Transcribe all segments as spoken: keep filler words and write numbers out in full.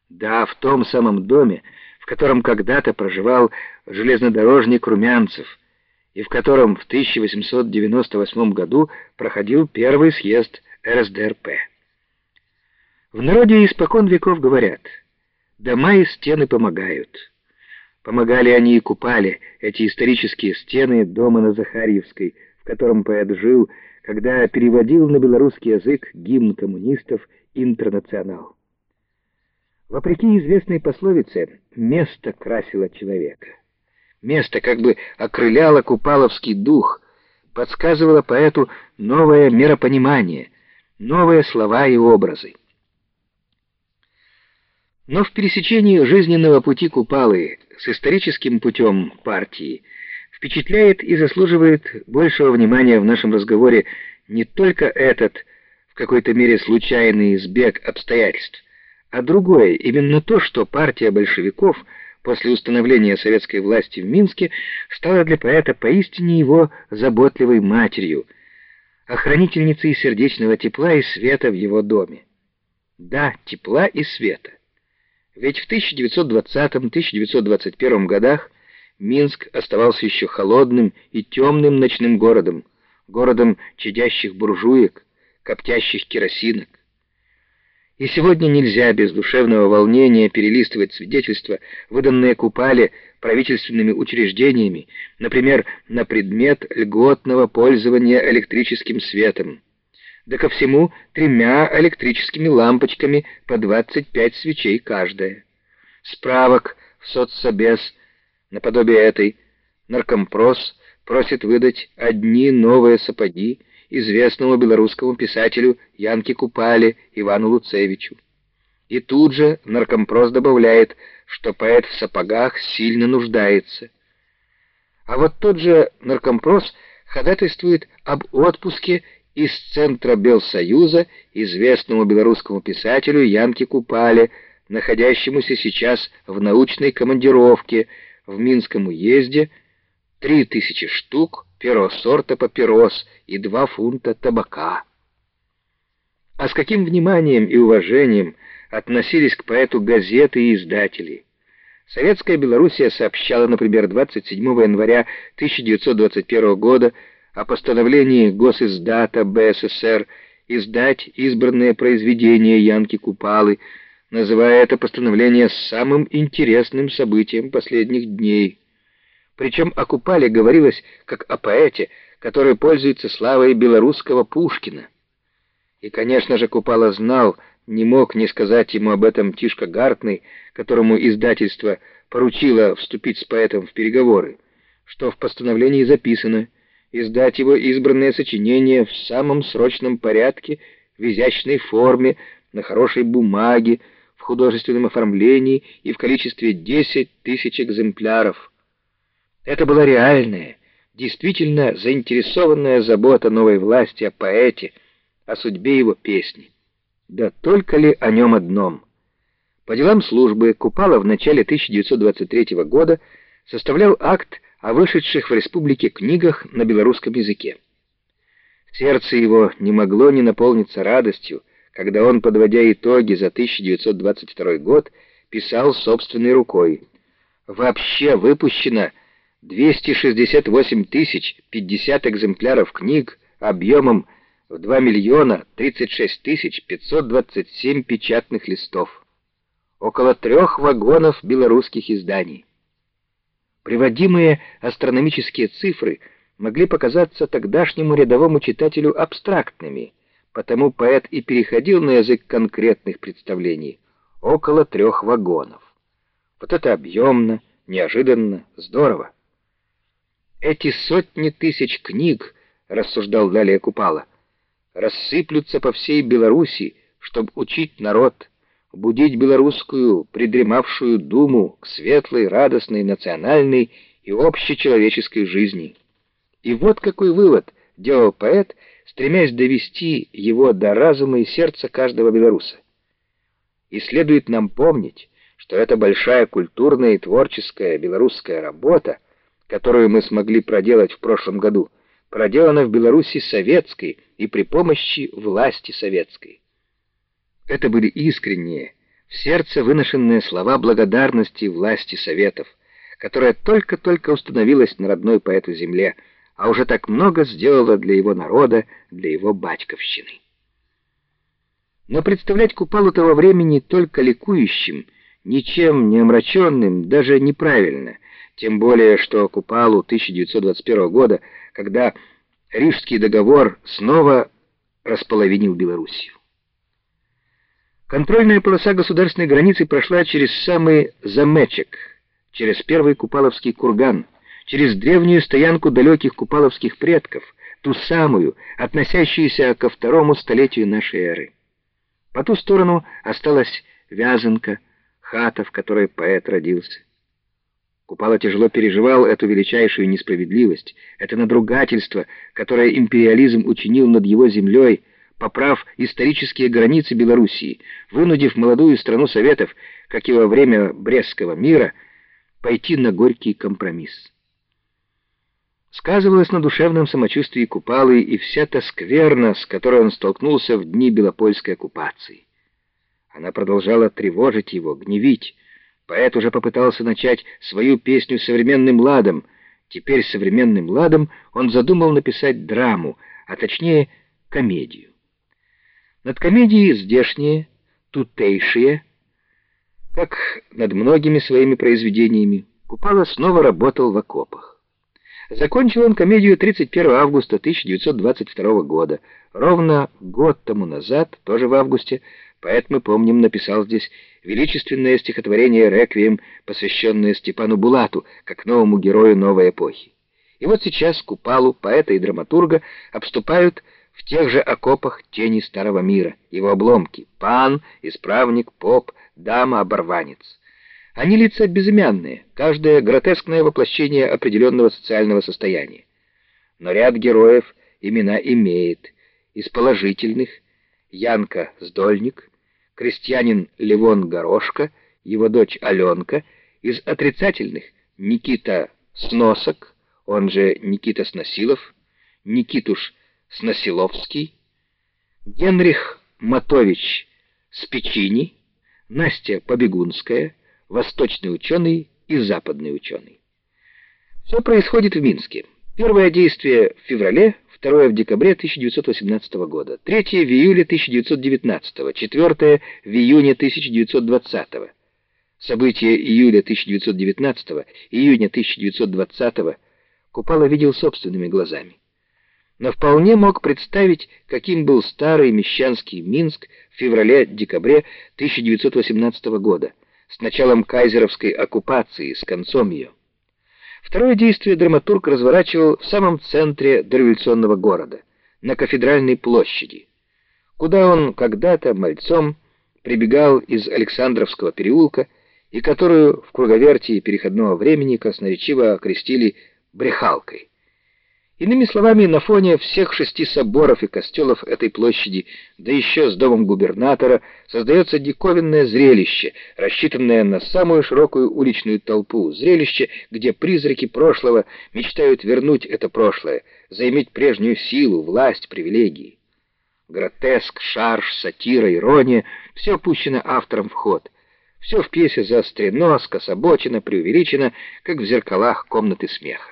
Да, в том самом доме, в котором когда-то проживал железнодорожник Румянцев, и в котором в тысяча восемьсот девяносто восьмом году проходил первый съезд эр эс дэ эр пэ. В народе испокон веков говорят: «Дома и стены помогают». Помогали они и купали, эти исторические стены дома на Захарьевской, в котором поэт жил, когда переводил на белорусский язык гимн коммунистов «Интернационал». Вопреки известной пословице, место красило человека. Место как бы окрыляло купаловский дух, подсказывало поэту новое миропонимание, новые слова и образы. Но в пересечении жизненного пути Купалы с историческим путем партии впечатляет и заслуживает большего внимания в нашем разговоре не только этот, в какой-то мере случайный сбег обстоятельств, а другое, именно то, что партия большевиков после установления советской власти в Минске стала для поэта поистине его заботливой матерью, охранительницей сердечного тепла и света в его доме. Да, тепла и света. Ведь в тысяча девятьсот двадцатом — тысяча девятьсот двадцать первом годах Минск оставался еще холодным и темным ночным городом, городом чадящих буржуек, коптящих керосинок. И сегодня нельзя без душевного волнения перелистывать свидетельства, выданные Купале правительственными учреждениями, например, на предмет льготного пользования электрическим светом. Да ко всему тремя электрическими лампочками по двадцать пять свечей каждая. Справок в соцсобес наподобие этой наркомпрос просит выдать одни новые сапоги известному белорусскому писателю Янке Купале Ивану Луцевичу. И тут же наркомпрос добавляет, что поэт в сапогах сильно нуждается. А вот тот же наркомпрос ходатайствует об отпуске из Центра Белсоюза известному белорусскому писателю Янке Купале, находящемуся сейчас в научной командировке в Минском уезде, три тысячи штук первого сорта папирос и два фунта табака. А с каким вниманием и уважением относились к поэту газеты и издатели. Советская Белоруссия сообщала, например, двадцать седьмого января тысяча девятьсот двадцать первого года о постановлении Госиздата бэ эс эс эр издать избранные произведения Янки Купалы, называя это постановление самым интересным событием последних дней. Причем о Купале говорилось как о поэте, который пользуется славой белорусского Пушкина. И, конечно же, Купала знал, не мог не сказать ему об этом Тишка Гартный, которому издательство поручило вступить с поэтом в переговоры, что в постановлении записано: издать его избранное сочинение в самом срочном порядке, в изящной форме, на хорошей бумаге, в художественном оформлении и в количестве десять тысяч экземпляров. Это была реальная, действительно заинтересованная забота новой власти о поэте, о судьбе его песни. Да только ли о нем одном? По делам службы Купала в начале тысяча девятьсот двадцать третьего года составлял акт о вышедших в республике книгах на белорусском языке. Сердце его не могло не наполниться радостью, когда он, подводя итоги за тысяча девятьсот двадцать второй год, писал собственной рукой: «Вообще выпущено двести шестьдесят восемь тысяч пятьдесят экземпляров книг объемом в два миллиона тридцать шесть тысяч пятьсот двадцать семь печатных листов. Около трех вагонов белорусских изданий». Приводимые астрономические цифры могли показаться тогдашнему рядовому читателю абстрактными, потому поэт и переходил на язык конкретных представлений. Около трех вагонов. Вот это объемно, неожиданно, здорово. Эти сотни тысяч книг, рассуждал далее Купала, рассыплются по всей Белоруссии, чтобы учить народ, будить белорусскую придремавшую думу к светлой, радостной, национальной и общечеловеческой жизни. И вот какой вывод делал поэт, стремясь довести его до разума и сердца каждого белоруса. И следует нам помнить, что эта большая культурная и творческая белорусская работа, которую мы смогли проделать в прошлом году, проделана в Беларуси советской и при помощи власти советской. Это были искренние, в сердце выношенные слова благодарности власти Советов, которая только-только установилась на родной поэту земле, а уже так много сделала для его народа, для его батьковщины. Но представлять Купалу того времени только ликующим, ничем не омраченным, даже неправильно, тем более, что Купалу тысяча девятьсот двадцать первого года, когда Рижский договор снова располовинил Белоруссию. Контрольная полоса государственной границы прошла через самый Замечек, через первый Купаловский курган, через древнюю стоянку далеких купаловских предков, ту самую, относящуюся ко второму столетию нашей эры. По ту сторону осталась Вязанка, хата, в которой поэт родился. Купала тяжело переживал эту величайшую несправедливость, это надругательство, которое империализм учинил над его землей, поправ исторические границы Белоруссии, вынудив молодую страну Советов, как и во время Брестского мира, пойти на горький компромисс. Сказывалось на душевном самочувствии Купалы и вся та скверна, с которой он столкнулся в дни Белопольской оккупации. Она продолжала тревожить его, гневить. Поэт уже попытался начать свою песню современным ладом. Теперь современным ладом он задумал написать драму, а точнее комедию. Над комедией здешние, тутейшие, как над многими своими произведениями, Купала снова работал в окопах. Закончил он комедию тридцать первого августа тысяча девятьсот двадцать второго года. Ровно год тому назад, тоже в августе, поэт, мы помним, написал здесь величественное стихотворение «Реквием», посвященное Степану Булату, как новому герою новой эпохи. И вот сейчас Купалу, поэта и драматурга, обступают в тех же окопах тени старого мира, его обломки: пан, исправник, поп, дама, оборванец. Они лица безымянные, каждое гротескное воплощение определенного социального состояния. Но ряд героев имена имеет. Из положительных — Янка Сдольник, крестьянин Левон Горошка, его дочь Аленка. Из отрицательных — Никита Сносок, он же Никита Сносилов, Никитуш Сносиловский, Генрих Матович Спичини, Настя Побегунская, восточный ученый и западный ученый. Все происходит в Минске. Первое действие в феврале, второе в декабре тысяча девятьсот восемнадцатого года, третье в июле тысяча девятьсот девятнадцатого, четвертое в июне тысяча девятьсот двадцатого. События июля тысяча девятьсот девятнадцатого, июня тысяча девятьсот двадцатого Купала видел собственными глазами. Но вполне мог представить, каким был старый мещанский Минск в феврале-декабре тысяча девятьсот восемнадцатого года, с началом кайзеровской оккупации, с концом ее. Второе действие драматург разворачивал в самом центре дореволюционного города, на Кафедральной площади, куда он когда-то мальцом прибегал из Александровского переулка и которую в круговертии переходного времени красноречиво окрестили «брехалкой». Иными словами, на фоне всех шести соборов и костелов этой площади, да еще с домом губернатора, создается диковинное зрелище, рассчитанное на самую широкую уличную толпу, зрелище, где призраки прошлого мечтают вернуть это прошлое, заиметь прежнюю силу, власть, привилегии. Гротеск, шарж, сатира, ирония — все пущено автором в ход. Все в пьесе заострено, скособочено, преувеличено, как в зеркалах комнаты смеха.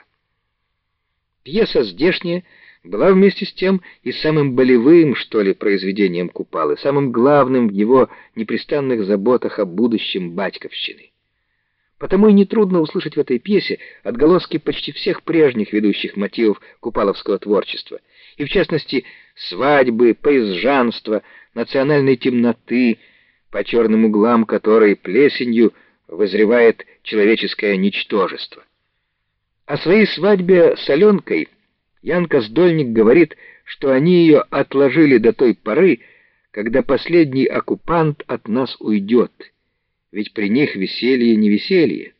Пьеса здешняя была вместе с тем и самым болевым, что ли, произведением Купалы, самым главным в его непрестанных заботах о будущем батьковщины. Потому и нетрудно услышать в этой пьесе отголоски почти всех прежних ведущих мотивов купаловского творчества, и в частности свадьбы, поезжанства, национальной темноты, по черным углам которой плесенью вызревает человеческое ничтожество. О своей свадьбе с Аленкой Янка Сдольник говорит, что они ее отложили до той поры, когда последний оккупант от нас уйдет, ведь при них веселье не веселье.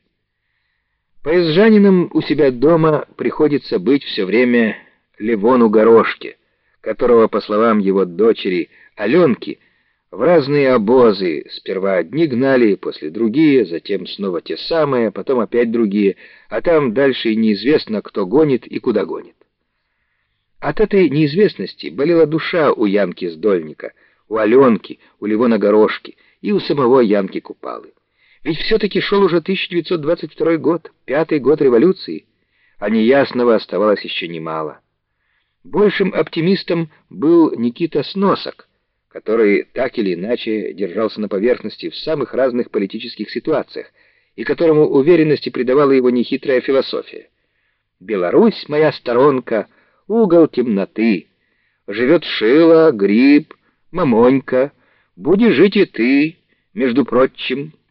Поезжанинам у себя дома приходится быть все время Левону Горошке, которого, по словам его дочери Аленки, в разные обозы сперва одни гнали, после другие, затем снова те самые, потом опять другие, а там дальше и неизвестно, кто гонит и куда гонит. От этой неизвестности болела душа у Янки Сдольника, у Аленки, у Левона Горошки, и у самого Янки Купалы. Ведь все-таки шел уже тысяча девятьсот двадцать второй год, пятый год революции, а неясного оставалось еще немало. Большим оптимистом был Никита Сносок, который так или иначе держался на поверхности в самых разных политических ситуациях, и которому уверенности придавала его нехитрая философия. «Беларусь, моя сторонка, угол темноты. Живет Шила, Гриб, Мамонька. Будешь жить и ты, между прочим».